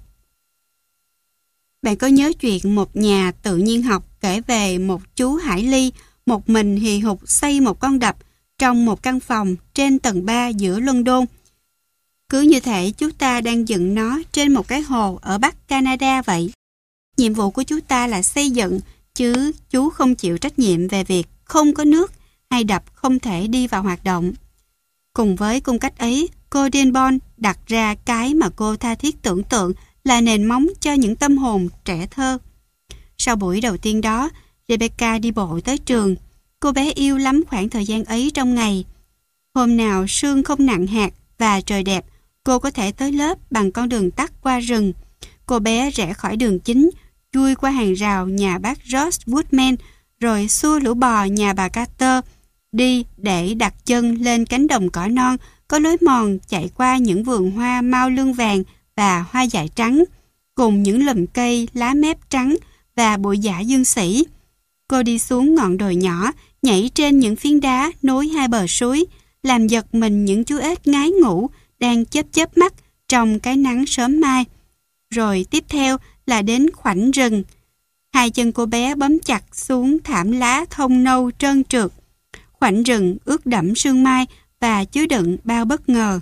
Bạn có nhớ chuyện một nhà tự nhiên học kể về một chú hải ly một mình hì hục xây một con đập trong một căn phòng trên tầng ba giữa London. Cứ như thể chú ta đang dựng nó trên một cái hồ ở Bắc Canada vậy. Nhiệm vụ của chú ta là xây dựng, chứ chú không chịu trách nhiệm về việc không có nước hay đập không thể đi vào hoạt động. Cùng với cung cách ấy, cô Dearborn đặt ra cái mà cô tha thiết tưởng tượng là nền móng cho những tâm hồn trẻ thơ. Sau buổi đầu tiên đó, Rebecca đi bộ tới trường. Cô bé yêu lắm khoảng thời gian ấy trong ngày. Hôm nào sương không nặng hạt và trời đẹp, cô có thể tới lớp bằng con đường tắt qua rừng. Cô bé rẽ khỏi đường chính, chui qua hàng rào nhà bác George Woodman, rồi xua lũ bò nhà bà Carter, đi để đặt chân lên cánh đồng cỏ non, có lối mòn chạy qua những vườn hoa mau lương vàng và hoa dại trắng, cùng những lùm cây lá mép trắng và bụi dã dương sĩ. Cô đi xuống ngọn đồi nhỏ, nhảy trên những phiến đá nối hai bờ suối, làm giật mình những chú ếch ngái ngủ đang chớp chớp mắt trong cái nắng sớm mai. Rồi tiếp theo là đến khoảnh rừng. Hai chân cô bé bấm chặt xuống thảm lá thông nâu trơn trượt. Khoảnh rừng ướt đẫm sương mai và chứa đựng bao bất ngờ.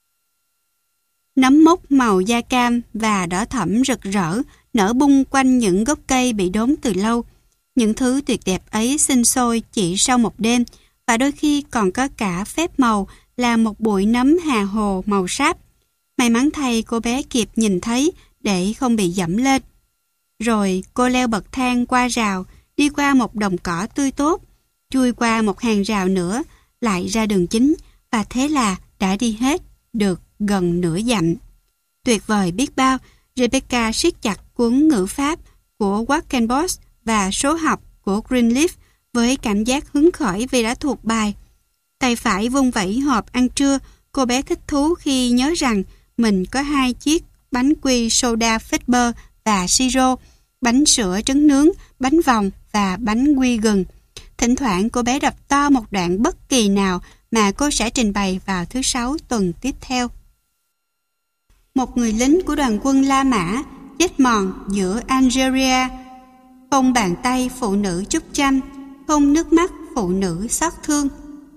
Nấm mốc màu da cam và đỏ thẫm rực rỡ nở bung quanh những gốc cây bị đốn từ lâu. Những thứ tuyệt đẹp ấy sinh sôi chỉ sau một đêm, và đôi khi còn có cả phép màu là một bụi nấm hà hồ màu sáp. May mắn thay cô bé kịp nhìn thấy để không bị dẫm lên. Rồi cô leo bậc thang qua rào, đi qua một đồng cỏ tươi tốt, chui qua một hàng rào nữa, lại ra đường chính, và thế là đã đi hết được gần nửa dặm. Tuyệt vời biết bao, Rebecca siết chặt cuốn ngữ pháp của Quackenbos và số học của Greenleaf với cảm giác hứng khởi vì đã thuộc bài. Tay phải vung vẩy hộp ăn trưa, cô bé thích thú khi nhớ rằng mình có hai chiếc bánh quy soda Faber và siro, bánh sữa trứng nướng, bánh vòng và bánh quy gừng. Thỉnh thoảng cô bé đọc to một đoạn bất kỳ nào mà cô sẽ trình bày vào thứ sáu tuần tiếp theo. Một người lính của đoàn quân La Mã chết mòn giữa Algeria, không bàn tay phụ nữ trút chăm, không nước mắt phụ nữ xót thương.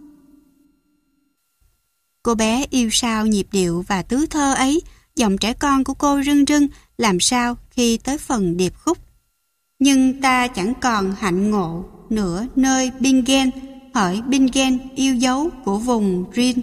Cô bé yêu sao nhịp điệu và tứ thơ ấy, giọng trẻ con của cô rưng rưng làm sao khi tới phần điệp khúc. Nhưng ta chẳng còn hạnh ngộ nữa nơi Bingen, hỡi Bingen yêu dấu của vùng Rhin.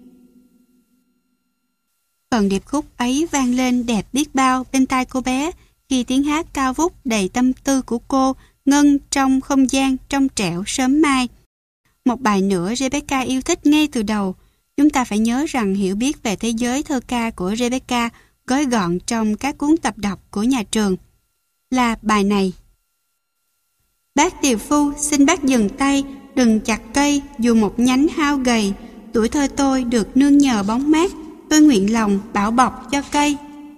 Phần điệp khúc ấy vang lên đẹp biết bao bên tai cô bé khi tiếng hát cao vút đầy tâm tư của cô ngân trong không gian trong trẻo sớm mai. Một bài nữa Rebecca yêu thích ngay từ đầu. Chúng ta phải nhớ rằng hiểu biết về thế giới thơ ca của Rebecca gói gọn trong các cuốn tập đọc của nhà trường là bài này. Bác tiều phu, xin bác dừng tay, đừng chặt cây dù một nhánh hao gầy. Tuổi thơ tôi được nương nhờ bóng mát, tôi nguyện lòng bảo bọc cho cây.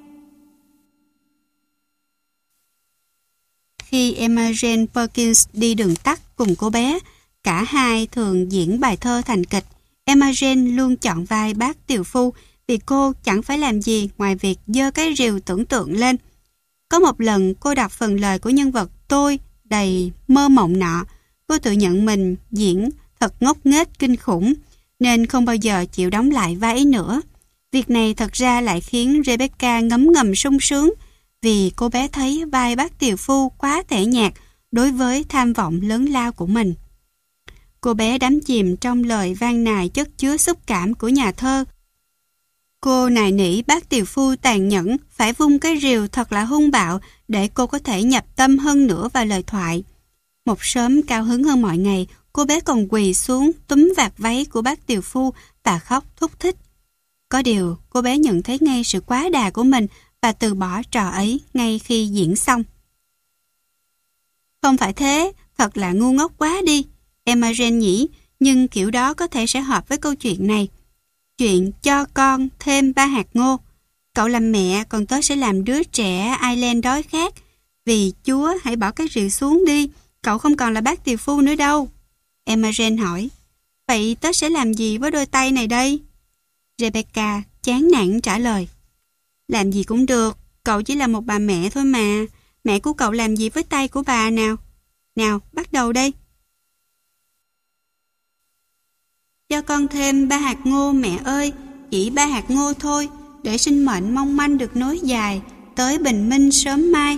Khi Emma Jane Perkins đi đường tắt cùng cô bé, cả hai thường diễn bài thơ thành kịch. Emma Jane luôn chọn vai bác tiều phu vì cô chẳng phải làm gì ngoài việc giơ cái rìu tưởng tượng lên. Có một lần cô đọc phần lời của nhân vật tôi đầy mơ mộng nọ, cô tự nhận mình diễn thật ngốc nghếch kinh khủng, nên không bao giờ chịu đóng lại vai ấy nữa. Việc này thật ra lại khiến Rebecca ngấm ngầm sung sướng, vì cô bé thấy vai bác tiều phu quá tẻ nhạt đối với tham vọng lớn lao của mình. Cô bé đắm chìm trong lời van nài chất chứa xúc cảm của nhà thơ. Cô nài nỉ bác tiều phu tàn nhẫn phải vung cái rìu thật là hung bạo để cô có thể nhập tâm hơn nữa vào lời thoại. Một sớm cao hứng hơn mọi ngày, cô bé còn quỳ xuống túm vạt váy của bác tiều phu và khóc thúc thích. Có điều, cô bé nhận thấy ngay sự quá đà của mình và từ bỏ trò ấy ngay khi diễn xong. Không phải thế, thật là ngu ngốc quá đi, Emma Jane nhỉ, nhưng kiểu đó có thể sẽ hợp với câu chuyện này. Chuyện cho con thêm ba hạt ngô. Cậu làm mẹ, còn tớ sẽ làm đứa trẻ Ireland đói khát. Vì Chúa hãy bỏ cái rượu xuống đi, cậu không còn là bác tiều phu nữa đâu. Emma Jane hỏi, vậy tớ sẽ làm gì với đôi tay này đây? Rebecca chán nản trả lời, làm gì cũng được, cậu chỉ là một bà mẹ thôi mà. Mẹ của cậu làm gì với tay của bà nào? Nào, bắt đầu đây. Cho con thêm ba hạt ngô mẹ ơi, chỉ ba hạt ngô thôi, để sinh mệnh mong manh được nối dài tới bình minh sớm mai.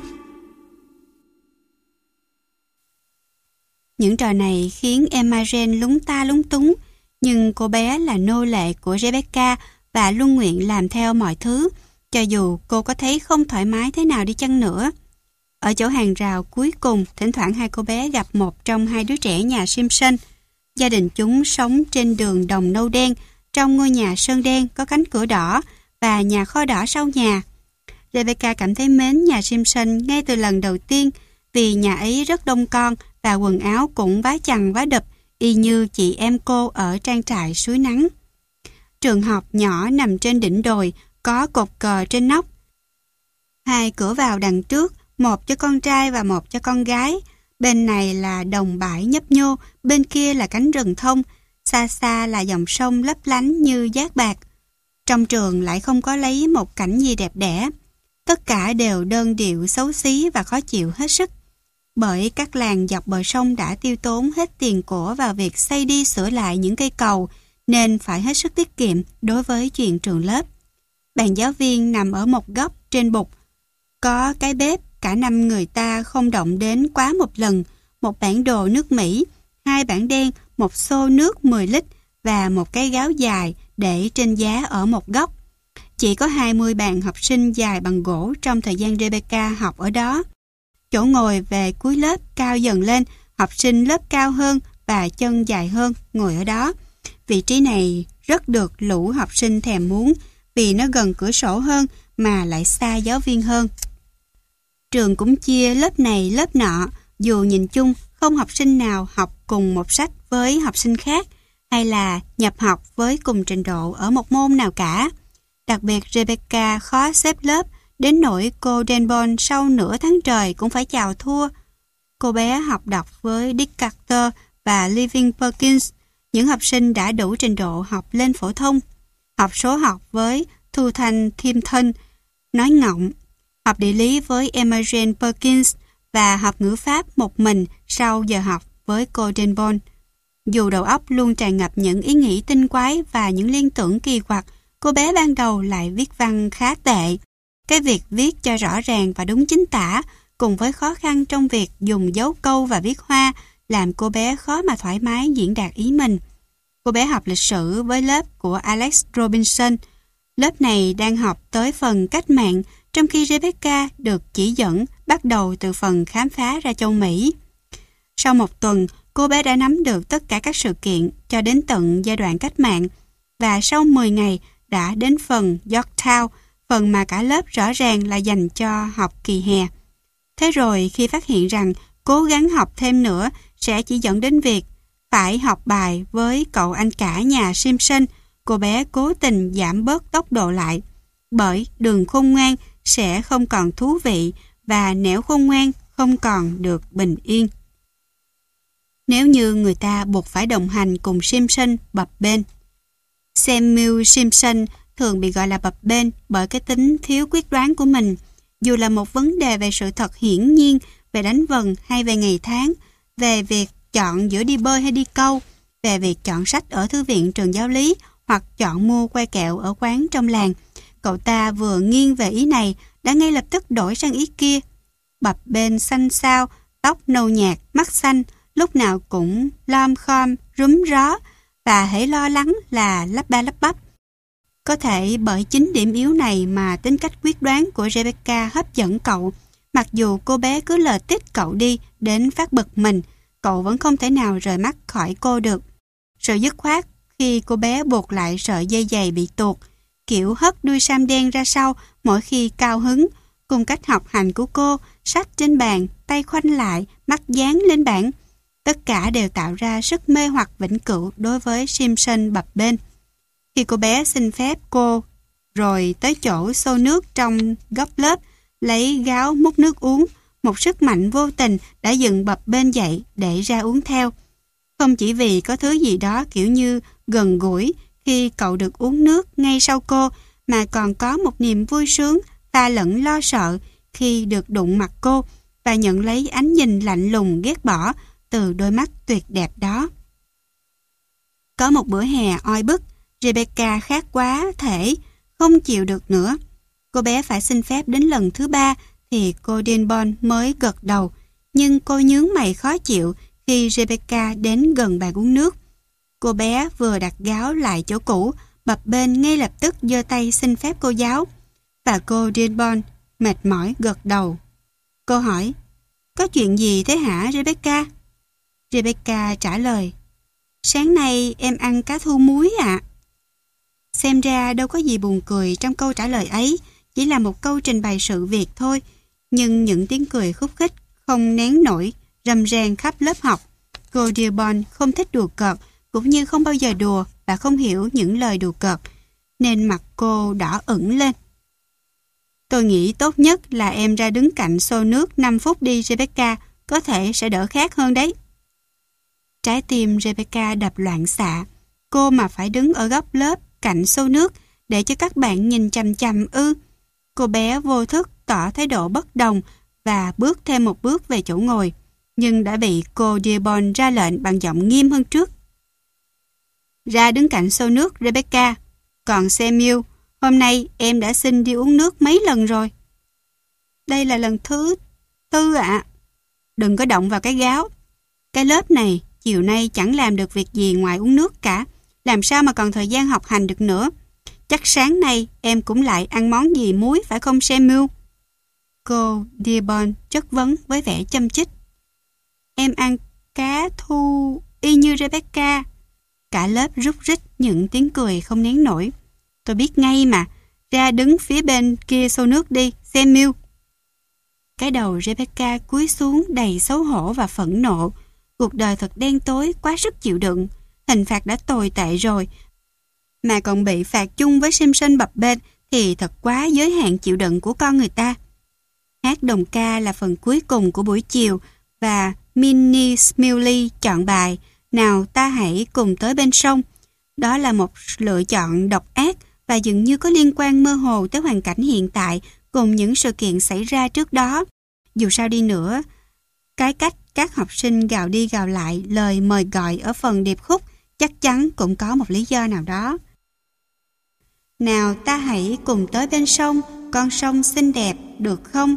Những trò này khiến Emma Jane lúng ta lúng túng, nhưng cô bé là nô lệ của Rebecca và luôn nguyện làm theo mọi thứ, cho dù cô có thấy không thoải mái thế nào đi chăng nữa. Ở chỗ hàng rào cuối cùng, thỉnh thoảng hai cô bé gặp một trong hai đứa trẻ nhà Simpson. Gia đình chúng sống trên đường đồng nâu đen, trong ngôi nhà sơn đen có cánh cửa đỏ và nhà kho đỏ sau nhà. Rebecca cảm thấy mến nhà Simpson ngay từ lần đầu tiên, vì nhà ấy rất đông con và quần áo cũng vá chằng vá đập, y như chị em cô ở trang trại suối nắng. Trường học nhỏ nằm trên đỉnh đồi, có cột cờ trên nóc. Hai cửa vào đằng trước, một cho con trai và một cho con gái. Bên này là đồng bãi nhấp nhô, bên kia là cánh rừng thông, xa xa là dòng sông lấp lánh như giác bạc. Trong trường lại không có lấy một cảnh gì đẹp đẽ. Tất cả đều đơn điệu, xấu xí và khó chịu hết sức. Bởi các làng dọc bờ sông đã tiêu tốn hết tiền của vào việc xây đi sửa lại những cây cầu, nên phải hết sức tiết kiệm đối với chuyện trường lớp. Bàn giáo viên nằm ở một góc trên bục. Có cái bếp cả năm người ta không động đến quá một lần, một bản đồ nước Mỹ, hai bảng đen, một xô nước mười lít và một cái gáo dài để trên giá ở một góc. Chỉ có hai mươi bàn học sinh dài bằng gỗ trong thời gian Rebecca học ở đó. Chỗ ngồi về cuối lớp cao dần lên, học sinh lớp cao hơn và chân dài hơn ngồi ở đó. Vị trí này rất được lũ học sinh thèm muốn vì nó gần cửa sổ hơn mà lại xa giáo viên hơn. Trường cũng chia lớp này lớp nọ, dù nhìn chung không học sinh nào học cùng một sách với học sinh khác hay là nhập học với cùng trình độ ở một môn nào cả. Đặc biệt Rebecca khó xếp lớp, đến nỗi cô Denbon sau nửa tháng trời cũng phải chào thua. Cô bé học đọc với Dick Carter và Living Perkins, những học sinh đã đủ trình độ học lên phổ thông. Học số học với Thu Thanh Thimpton, nói ngọng. Học địa lý với Emma Jane Perkins và học ngữ pháp một mình sau giờ học với cô Denbon. Dù đầu óc luôn tràn ngập những ý nghĩ tinh quái và những liên tưởng kỳ quặc, cô bé ban đầu lại viết văn khá tệ. Cái việc viết cho rõ ràng và đúng chính tả, cùng với khó khăn trong việc dùng dấu câu và viết hoa, làm cô bé khó mà thoải mái diễn đạt ý mình. Cô bé học lịch sử với lớp của Alex Robinson. Lớp này đang học tới phần cách mạng, trong khi Rebecca được chỉ dẫn bắt đầu từ phần khám phá ra châu Mỹ. Sau một tuần, cô bé đã nắm được tất cả các sự kiện cho đến tận giai đoạn cách mạng, và sau mười ngày đã đến phần Yorktown, phần mà cả lớp rõ ràng là dành cho học kỳ hè. Thế rồi khi phát hiện rằng cố gắng học thêm nữa sẽ chỉ dẫn đến việc phải học bài với cậu anh cả nhà Simpson, cô bé cố tình giảm bớt tốc độ lại, bởi đường khôn ngoan sẽ không còn thú vị và nẻo khôn ngoan không còn được bình yên. Nếu như người ta buộc phải đồng hành cùng Simpson bập bênh. Samuel Simpson thường bị gọi là bập bênh bởi cái tính thiếu quyết đoán của mình, dù là một vấn đề về sự thật hiển nhiên, về đánh vần hay về ngày tháng, về việc chọn giữa đi bơi hay đi câu, về việc chọn sách ở thư viện trường giáo lý hoặc chọn mua que kẹo ở quán trong làng. Cậu ta vừa nghiêng về ý này đã ngay lập tức đổi sang ý kia. Bập bênh xanh xao, tóc nâu nhạt, mắt xanh, lúc nào cũng lom khom, rúm ró và hễ lo lắng là lắp ba lắp bắp. Có thể bởi chính điểm yếu này mà tính cách quyết đoán của Rebecca hấp dẫn cậu. Mặc dù cô bé cứ lờ tít cậu đi đến phát bực mình, cậu vẫn không thể nào rời mắt khỏi cô được. Sự dứt khoát khi cô bé buộc lại sợi dây giày bị tuột, kiểu hất đuôi sam đen ra sau mỗi khi cao hứng, cùng cách học hành của cô, sách trên bàn, tay khoanh lại, mắt dán lên bảng. Tất cả đều tạo ra sức mê hoặc vĩnh cửu đối với Simpson bập bênh. Khi cô bé xin phép cô, rồi tới chỗ xô nước trong góc lớp, lấy gáo múc nước uống, một sức mạnh vô tình đã dựng bập bênh dậy để ra uống theo. Không chỉ vì có thứ gì đó kiểu như gần gũi khi cậu được uống nước ngay sau cô, mà còn có một niềm vui sướng pha lẫn lo sợ khi được đụng mặt cô và nhận lấy ánh nhìn lạnh lùng ghét bỏ từ đôi mắt tuyệt đẹp đó. Có một bữa hè oi bức, Rebecca khát quá thể, không chịu được nữa. Cô bé phải xin phép đến lần thứ ba thì cô Denbon mới gật đầu, nhưng cô nhướng mày khó chịu khi Rebecca đến gần bàn uống nước. Cô bé vừa đặt gáo lại chỗ cũ, bập bênh ngay lập tức giơ tay xin phép cô giáo, và cô Denbon mệt mỏi gật đầu. Cô hỏi, có chuyện gì thế hả Rebecca? Rebecca trả lời, sáng nay em ăn cá thu muối ạ. À. Xem ra đâu có gì buồn cười trong câu trả lời ấy, chỉ là một câu trình bày sự việc thôi, nhưng những tiếng cười khúc khích không nén nổi, rầm rang khắp lớp học. Cô Dearborn không thích đùa cợt, cũng như không bao giờ đùa và không hiểu những lời đùa cợt, nên mặt cô đỏ ửng lên. Tôi nghĩ tốt nhất là em ra đứng cạnh xô nước năm phút đi Rebecca, có thể sẽ đỡ khát hơn đấy. Trái tim Rebecca đập loạn xạ. Cô mà phải đứng ở góc lớp cạnh xô nước để cho các bạn nhìn chằm chằm ư? Cô bé vô thức tỏ thái độ bất đồng và bước thêm một bước về chỗ ngồi, nhưng đã bị cô Dearborn ra lệnh bằng giọng nghiêm hơn trước. Ra đứng cạnh xô nước Rebecca. Còn Samuel, hôm nay em đã xin đi uống nước mấy lần rồi. Đây là lần thứ tư ạ. À. Đừng có động vào cái gáo. Cái lớp này chiều nay chẳng làm được việc gì ngoài uống nước cả. Làm sao mà còn thời gian học hành được nữa. Chắc sáng nay em cũng lại ăn món gì muối phải không Samuel? Cô Dearborn chất vấn với vẻ châm chích. Em ăn cá thu y như Rebecca. Cả lớp rúc rích những tiếng cười không nén nổi. Tôi biết ngay mà. Ra đứng phía bên kia xô nước đi, Samuel. Cái đầu Rebecca cúi xuống đầy xấu hổ và phẫn nộ. Cuộc đời thật đen tối, quá sức chịu đựng. Hình phạt đã tồi tệ rồi, mà còn bị phạt chung với Simpson bập bênh thì thật quá giới hạn chịu đựng của con người ta. Hát đồng ca là phần cuối cùng của buổi chiều và Minnie Smiley chọn bài Nào ta hãy cùng tới bên sông. Đó là một lựa chọn độc ác và dường như có liên quan mơ hồ tới hoàn cảnh hiện tại cùng những sự kiện xảy ra trước đó. Dù sao đi nữa, cái cách các học sinh gào đi gào lại lời mời gọi ở phần điệp khúc chắc chắn cũng có một lý do nào đó. Nào ta hãy cùng tới bên sông, con sông xinh đẹp, được không?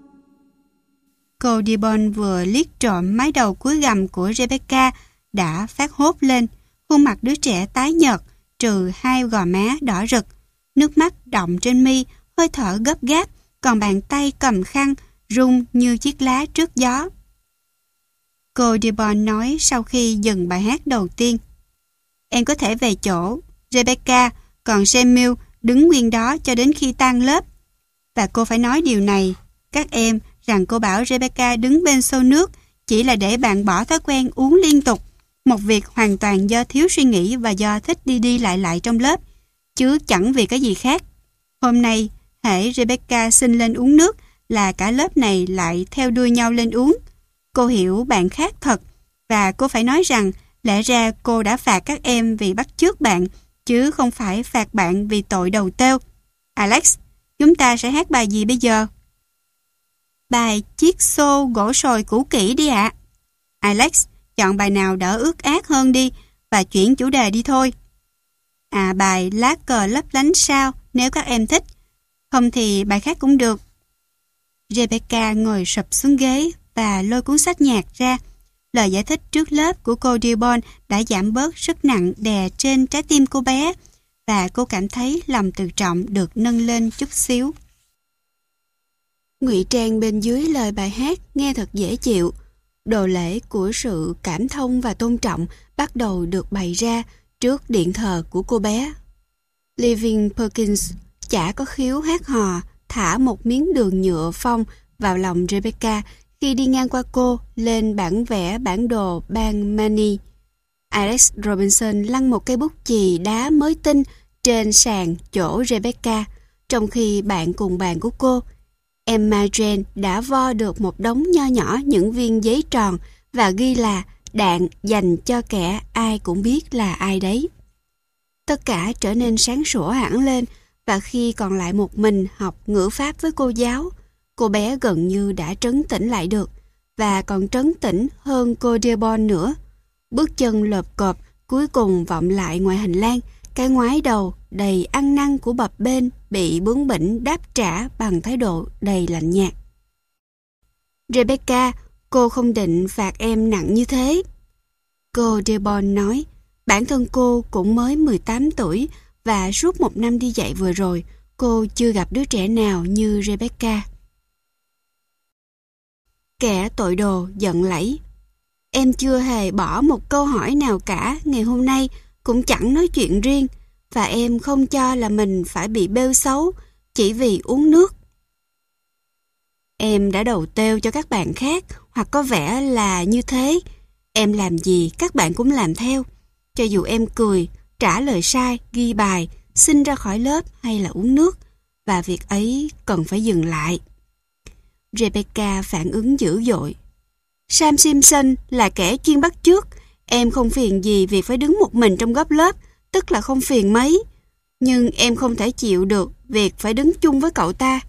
Cô Dearborn vừa liếc trộm mái đầu cúi gằm của Rebecca đã phát hốt lên, khuôn mặt đứa trẻ tái nhợt, trừ hai gò má đỏ rực, nước mắt đọng trên mi, hơi thở gấp gáp, còn bàn tay cầm khăn rung như chiếc lá trước gió. Cô Dearborn nói sau khi dừng bài hát đầu tiên. Em có thể về chỗ, Rebecca, còn Samuel đứng nguyên đó cho đến khi tan lớp. Và cô phải nói điều này, các em, rằng cô bảo Rebecca đứng bên xô nước chỉ là để bạn bỏ thói quen uống liên tục, một việc hoàn toàn do thiếu suy nghĩ và do thích đi đi lại lại trong lớp, chứ chẳng vì cái gì khác. Hôm nay, hễ Rebecca xin lên uống nước là cả lớp này lại theo đuôi nhau lên uống. Cô hiểu bạn khác thật, và cô phải nói rằng lẽ ra cô đã phạt các em vì bắt chước bạn, chứ không phải phạt bạn vì tội đầu têu. Alex, chúng ta sẽ hát bài gì bây giờ? Bài Chiếc xô gỗ sồi cũ kỹ đi ạ. À. Alex, chọn bài nào đỡ ướt át hơn đi, và chuyển chủ đề đi thôi. À, bài Lá cờ lấp lánh sao, nếu các em thích. Không thì bài khác cũng được. Rebecca ngồi sụp xuống ghế và lôi cuốn sách nhạc ra. Lời giải thích trước lớp của cô Dearborn đã giảm bớt sức nặng đè trên trái tim cô bé, và cô cảm thấy lòng tự trọng được nâng lên chút xíu. Ngụy trang bên dưới lời bài hát nghe thật dễ chịu. Đồ lễ của sự cảm thông và tôn trọng bắt đầu được bày ra trước điện thờ của cô bé. Living Perkins chả có khiếu hát hò, thả một miếng đường nhựa phong vào lòng Rebecca khi đi ngang qua cô lên bản vẽ bản đồ bang Maine. Alex Robinson lăn một cây bút chì đá mới tinh trên sàn chỗ Rebecca, trong khi bạn cùng bàn của cô, Emma Jane, đã vo được một đống nho nhỏ những viên giấy tròn và ghi là đạn dành cho kẻ ai cũng biết là ai đấy. Tất cả trở nên sáng sủa hẳn lên, và khi còn lại một mình học ngữ pháp với cô giáo, cô bé gần như đã trấn tĩnh lại được, và còn trấn tĩnh hơn cô Dearborn nữa. Bước chân lợp cộp cuối cùng vọng lại ngoài hành lang, cái ngoái đầu đầy ăn năn của bập bênh bị bướng bỉnh đáp trả bằng thái độ đầy lạnh nhạt. Rebecca, cô không định phạt em nặng như thế. Cô Dearborn nói, bản thân cô cũng mới mười tám tuổi và suốt một năm đi dạy vừa rồi, cô chưa gặp đứa trẻ nào như Rebecca. Kẻ tội đồ giận lẫy. Em chưa hề bỏ một câu hỏi nào cả ngày hôm nay, cũng chẳng nói chuyện riêng, và em không cho là mình phải bị bêu xấu chỉ vì uống nước. Em đã đầu têu cho các bạn khác, hoặc có vẻ là như thế. Em làm gì các bạn cũng làm theo. Cho dù em cười, trả lời sai, ghi bài, xin ra khỏi lớp hay là uống nước, và việc ấy cần phải dừng lại. Rebecca phản ứng dữ dội. Sam Simpson là kẻ chuyên bắt chước. Em không phiền gì vì phải đứng một mình trong góc lớp, tức là không phiền mấy. Nhưng em không thể chịu được việc phải đứng chung với cậu ta.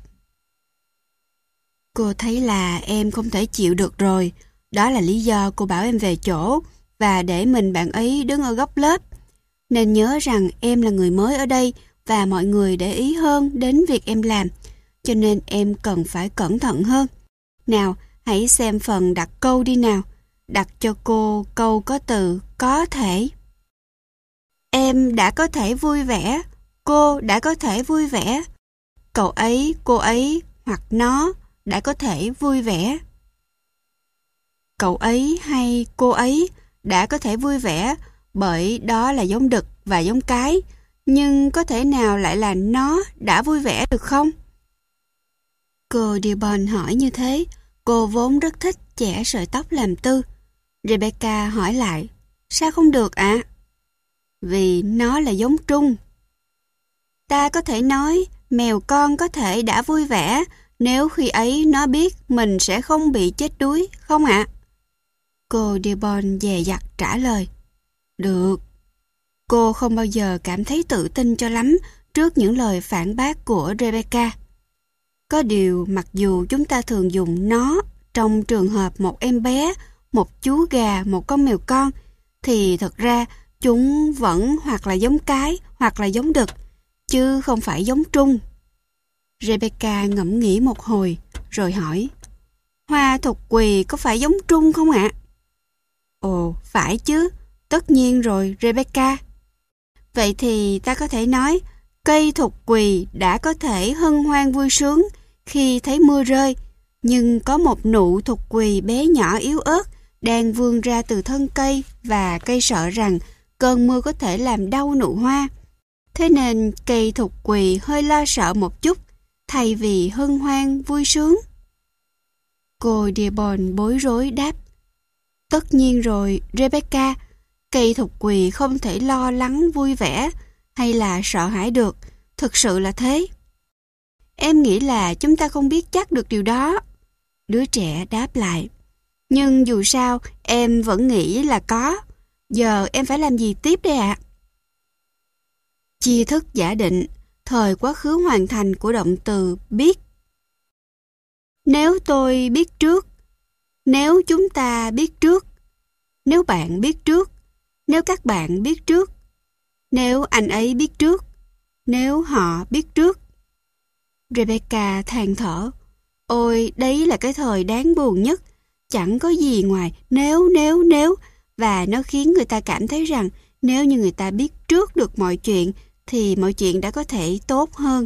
Cô thấy là em không thể chịu được rồi. Đó là lý do cô bảo em về chỗ và để mình bạn ấy đứng ở góc lớp. Nên nhớ rằng em là người mới ở đây và mọi người để ý hơn đến việc em làm. Cho nên em cần phải cẩn thận hơn. Nào, hãy xem phần đặt câu đi nào. Đặt cho cô câu có từ có thể. Em đã có thể vui vẻ. Cô đã có thể vui vẻ. Cậu ấy, cô ấy hoặc nó đã có thể vui vẻ. Cậu ấy hay cô ấy đã có thể vui vẻ bởi đó là giống đực và giống cái. Nhưng có thể nào lại là nó đã vui vẻ được không? Cô Dearborn hỏi như thế. Cô vốn rất thích chẻ sợi tóc làm tư. Rebecca hỏi lại, sao không được ạ? À? Vì nó là giống trung. Ta có thể nói mèo con có thể đã vui vẻ nếu khi ấy nó biết mình sẽ không bị chết đuối, không ạ? À? Cô Dearborn dè dặt trả lời, được. Cô không bao giờ cảm thấy tự tin cho lắm trước những lời phản bác của Rebecca. Có điều mặc dù chúng ta thường dùng nó trong trường hợp một em bé, một chú gà, một con mèo con, thì thật ra chúng vẫn hoặc là giống cái hoặc là giống đực, chứ không phải giống trung. Rebecca ngẫm nghĩ một hồi, rồi hỏi, hoa thục quỳ có phải giống trung không ạ? Ồ, phải chứ, tất nhiên rồi Rebecca. Vậy thì ta có thể nói, cây thục quỳ đã có thể hân hoan vui sướng khi thấy mưa rơi, nhưng có một nụ thục quỳ bé nhỏ yếu ớt đang vươn ra từ thân cây và cây sợ rằng cơn mưa có thể làm đau nụ hoa. Thế nên cây thục quỳ hơi lo sợ một chút, thay vì hân hoan vui sướng. Cô Dearborn bối rối đáp, tất nhiên rồi Rebecca, cây thục quỳ không thể lo lắng vui vẻ hay là sợ hãi được, thực sự là thế. Em nghĩ là chúng ta không biết chắc được điều đó. Đứa trẻ đáp lại, nhưng dù sao em vẫn nghĩ là có. Giờ em phải làm gì tiếp đây ạ? À? Chia thức giả định, thời quá khứ hoàn thành của động từ biết. Nếu tôi biết trước, nếu chúng ta biết trước, nếu bạn biết trước, nếu các bạn biết trước, nếu anh ấy biết trước, nếu họ biết trước. Rebecca than thở, ôi đấy là cái thời đáng buồn nhất, chẳng có gì ngoài nếu nếu nếu, và nó khiến người ta cảm thấy rằng nếu như người ta biết trước được mọi chuyện thì mọi chuyện đã có thể tốt hơn.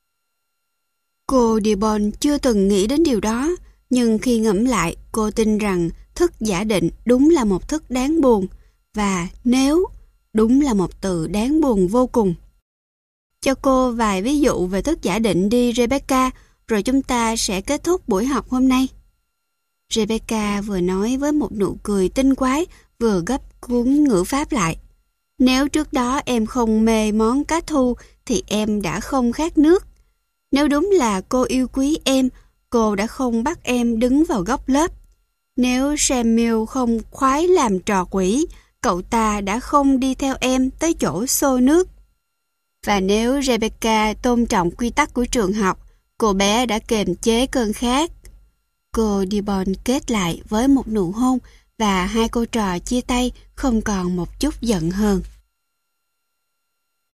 Cô Dearborn chưa từng nghĩ đến điều đó, nhưng khi ngẫm lại, cô tin rằng thức giả định đúng là một thức đáng buồn, và nếu đúng là một từ đáng buồn vô cùng. cho cô vài ví dụ về thức giả định đi Rebecca, rồi chúng ta sẽ kết thúc buổi học hôm nay. Rebecca vừa nói với một nụ cười tinh quái, vừa gấp cuốn ngữ pháp lại. Nếu trước đó em không mê món cá thu, thì em đã không khát nước. Nếu đúng là cô yêu quý em, cô đã không bắt em đứng vào góc lớp. Nếu Samuel không khoái làm trò quỷ, cậu ta đã không đi theo em tới chỗ xô nước. Và nếu Rebecca tôn trọng quy tắc của trường học, cô bé đã kiềm chế cơn khát. Cô Dibon kết lại với một nụ hôn, và hai cô trò chia tay không còn một chút giận hờn.